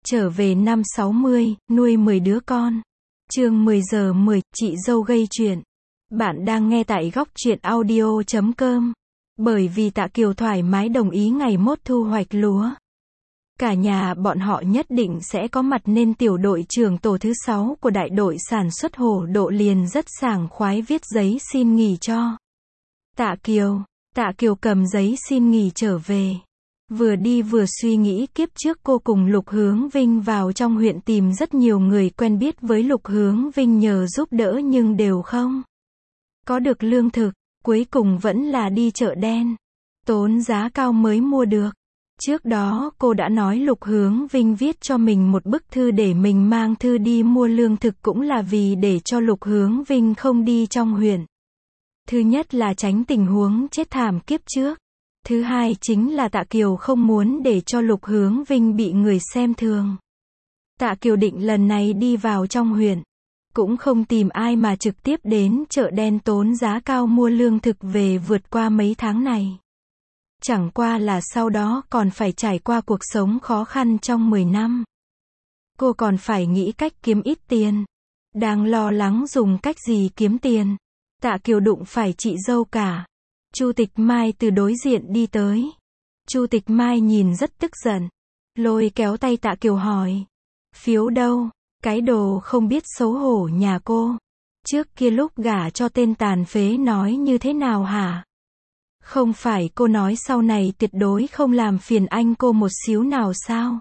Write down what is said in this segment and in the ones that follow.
Trở về năm 60, nuôi 10 đứa con. Chương 10 giờ 10, chị dâu gây chuyện. Bạn đang nghe tại góc truyện audio.com. Bởi vì Tạ Kiều thoải mái đồng ý ngày mốt thu hoạch lúa. Cả nhà bọn họ nhất định sẽ có mặt nên tiểu đội trưởng tổ thứ 6 của đại đội sản xuất Hổ Độ liền rất sảng khoái viết giấy xin nghỉ cho Tạ Kiều. Tạ Kiều cầm giấy xin nghỉ trở về. Vừa đi vừa suy nghĩ kiếp trước cô cùng Lục Hướng Vinh vào trong huyện tìm rất nhiều người quen biết với Lục Hướng Vinh nhờ giúp đỡ nhưng đều không có được lương thực, cuối cùng vẫn là đi chợ đen, tốn giá cao mới mua được. Trước đó cô đã nói Lục Hướng Vinh viết cho mình một bức thư để mình mang thư đi mua lương thực cũng là vì để cho Lục Hướng Vinh không đi trong huyện. Thứ nhất là tránh tình huống chết thảm kiếp trước. Thứ hai chính là Tạ Kiều không muốn để cho Lục Hướng Vinh bị người xem thường. Tạ Kiều định lần này đi vào trong huyện, cũng không tìm ai mà trực tiếp đến chợ đen tốn giá cao mua lương thực về vượt qua mấy tháng này. Chẳng qua là sau đó còn phải trải qua cuộc sống khó khăn trong 10 năm. Cô còn phải nghĩ cách kiếm ít tiền. Đang lo lắng dùng cách gì kiếm tiền. Tạ Kiều đụng phải chị dâu cả. Chu Tịch Mai từ đối diện đi tới. Chu Tịch Mai nhìn rất tức giận. Lôi kéo tay Tạ Kiều hỏi. Phiếu đâu? Cái đồ không biết xấu hổ nhà cô. Trước kia lúc gả cho tên tàn phế nói như thế nào hả? Không phải cô nói sau này tuyệt đối không làm phiền anh cô một xíu nào sao?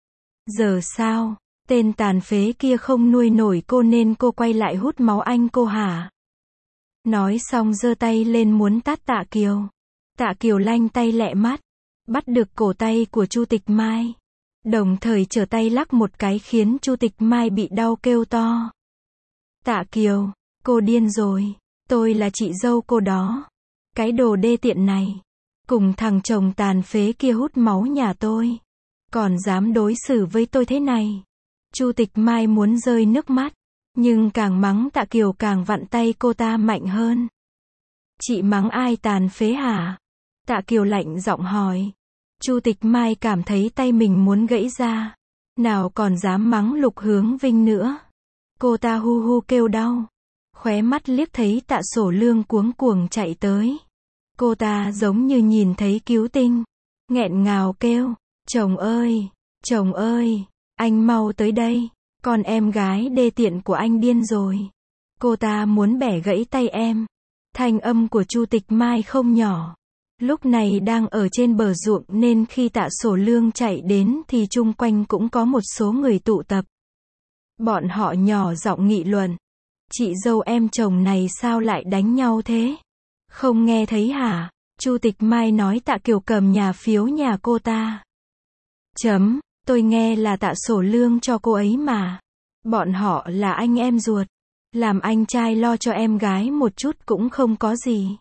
Giờ sao? Tên tàn phế kia không nuôi nổi cô nên cô quay lại hút máu anh cô hả? Nói xong giơ tay lên muốn tát Tạ Kiều. Tạ Kiều lanh tay lẹ mắt, bắt được cổ tay của Chu Tịch Mai. Đồng thời trở tay lắc một cái khiến Chu Tịch Mai bị đau kêu to. Tạ Kiều, cô điên rồi, tôi là chị dâu cô đó. Cái đồ đê tiện này, cùng thằng chồng tàn phế kia hút máu nhà tôi, còn dám đối xử với tôi thế này. Chu Tịch Mai muốn rơi nước mắt, nhưng càng mắng Tạ Kiều càng vặn tay cô ta mạnh hơn. Chị mắng ai tàn phế hả? Tạ Kiều lạnh giọng hỏi. Chu Tịch Mai cảm thấy tay mình muốn gãy ra. Nào còn dám mắng Lục Hướng Vinh nữa. Cô ta hu hu kêu đau. Khóe mắt liếc thấy Tạ Sổ Lương cuống cuồng chạy tới. Cô ta giống như nhìn thấy cứu tinh. Nghẹn ngào kêu. Chồng ơi, anh mau tới đây. Con em gái đê tiện của anh điên rồi. Cô ta muốn bẻ gãy tay em. Thanh âm của Chu Tịch Mai không nhỏ. Lúc này đang ở trên bờ ruộng nên khi Tạ Sổ Lương chạy đến thì chung quanh cũng có một số người tụ tập. Bọn họ nhỏ giọng nghị luận. Chị dâu em chồng này sao lại đánh nhau thế? Không nghe thấy hả? Chu Tịch Mai nói Tạ Kiều cầm nhà phiếu nhà cô ta. Tôi nghe là Tạ Sổ Lương cho cô ấy mà. Bọn họ là anh em ruột. Làm anh trai lo cho em gái một chút cũng không có gì.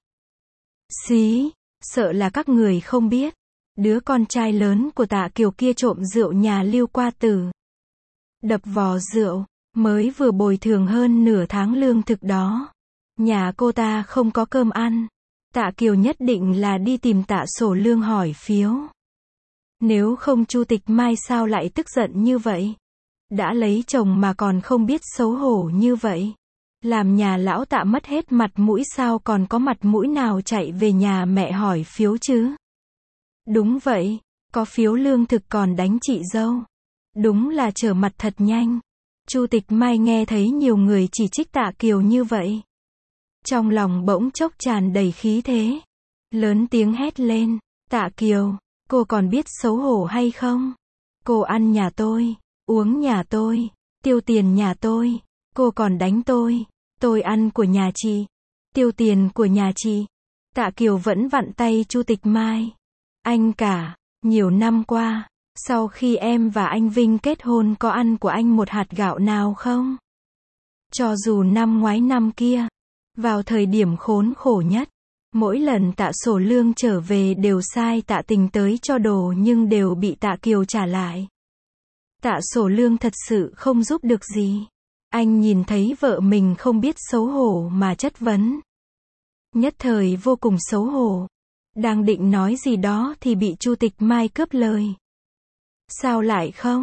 Xí, sợ là các người không biết. Đứa con trai lớn của Tạ Kiều kia trộm rượu nhà Lưu Qua Tử. Đập vò rượu, mới vừa bồi thường hơn nửa tháng lương thực đó. Nhà cô ta không có cơm ăn. Tạ Kiều nhất định là đi tìm Tạ Sổ Lương hỏi phiếu. Nếu không Chu Tịch Mai sao lại tức giận như vậy? Đã lấy chồng mà còn không biết xấu hổ như vậy. Làm nhà lão Tạ mất hết mặt mũi sao còn có mặt mũi nào chạy về nhà mẹ hỏi phiếu chứ? Đúng vậy, có phiếu lương thực còn đánh chị dâu. Đúng là trở mặt thật nhanh. Chu Tịch Mai nghe thấy nhiều người chỉ trích Tạ Kiều như vậy. Trong lòng bỗng chốc tràn đầy khí thế. Lớn tiếng hét lên. Tạ Kiều, cô còn biết xấu hổ hay không? Cô ăn nhà tôi, uống nhà tôi, tiêu tiền nhà tôi. Cô còn đánh tôi ăn của nhà chị, tiêu tiền của nhà chị. Tạ Kiều vẫn vặn tay Chu Tịch Mai. Anh cả, nhiều năm qua, sau khi em và anh Vinh kết hôn có ăn của anh một hạt gạo nào không? Cho dù năm ngoái năm kia, vào thời điểm khốn khổ nhất, mỗi lần Tạ Sổ Lương trở về đều sai Tạ Tình tới cho đồ nhưng đều bị Tạ Kiều trả lại. Tạ Sổ Lương thật sự không giúp được gì. Anh nhìn thấy vợ mình không biết xấu hổ mà chất vấn. Nhất thời vô cùng xấu hổ. Đang định nói gì đó thì bị Chu Tịch Mai cướp lời. Sao lại không?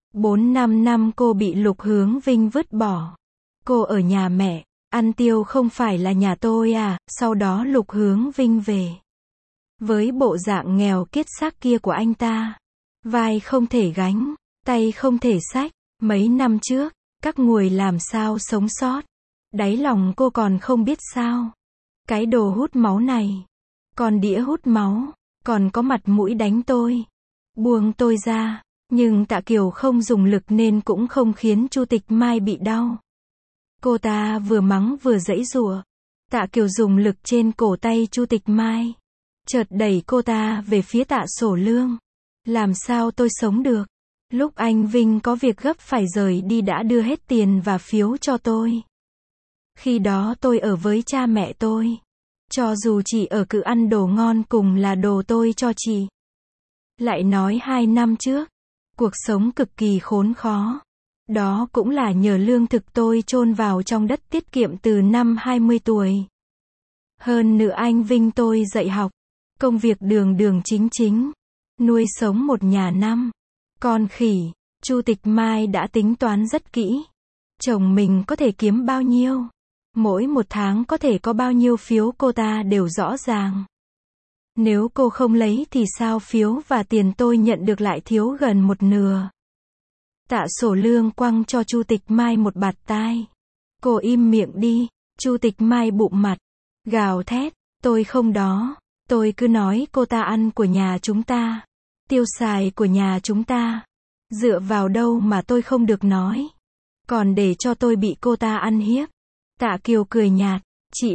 4-5 năm cô bị Lục Hướng Vinh vứt bỏ. Cô ở nhà mẹ, Ăn Tiêu không phải là nhà tôi à, sau đó Lục Hướng Vinh về. Với bộ dạng nghèo kiết xác kia của anh ta. Vai không thể gánh, tay không thể xách. Mấy năm trước, các nguội làm sao sống sót. Đáy lòng cô còn không biết sao. Cái đồ hút máu này. Còn đĩa hút máu. Còn có mặt mũi đánh tôi. Buông tôi ra. Nhưng Tạ Kiều không dùng lực nên cũng không khiến Chu Tịch Mai bị đau. Cô ta vừa mắng vừa giãy giụa. Tạ Kiều dùng lực trên cổ tay Chu Tịch Mai. Chợt đẩy cô ta về phía Tạ Sổ Lương. Làm sao tôi sống được? Lúc anh Vinh có việc gấp phải rời đi đã đưa hết tiền và phiếu cho tôi. Khi đó tôi ở với cha mẹ tôi. Cho dù chị ở cứ ăn đồ ngon cùng là đồ tôi cho chị. Lại nói 2 năm trước, cuộc sống cực kỳ khốn khó. Đó cũng là nhờ lương thực tôi chôn vào trong đất tiết kiệm từ năm 20 tuổi. Hơn nữa anh Vinh tôi dạy học, công việc đường đường chính chính, nuôi sống một nhà 5 con khỉ. Chu Tịch Mai đã tính toán rất kỹ. Chồng mình có thể kiếm bao nhiêu, mỗi một tháng có thể có bao nhiêu phiếu cô ta đều rõ ràng. Nếu cô không lấy thì sao phiếu và tiền tôi nhận được lại thiếu gần một nửa. Tạ Sổ Lương quăng cho Chu Tịch Mai một bạt tai. Cô im miệng đi. Chu Tịch Mai bụm mặt, gào thét, tôi không đó. Tôi cứ nói cô ta ăn của nhà chúng ta, tiêu xài của nhà chúng ta. Dựa vào đâu mà tôi không được nói. Còn để cho tôi bị cô ta ăn hiếp. Tạ Kiều cười nhạt, chị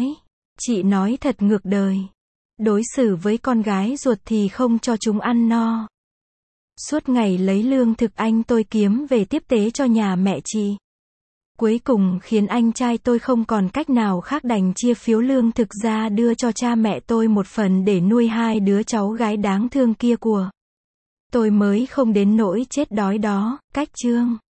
nói thật ngược đời. Đối xử với con gái ruột thì không cho chúng ăn no. Suốt ngày lấy lương thực anh tôi kiếm về tiếp tế cho nhà mẹ chị. Cuối cùng khiến anh trai tôi không còn cách nào khác đành chia phiếu lương thực ra đưa cho cha mẹ tôi một phần để nuôi 2 đứa cháu gái đáng thương kia của. Tôi mới không đến nỗi chết đói đó, cách chương.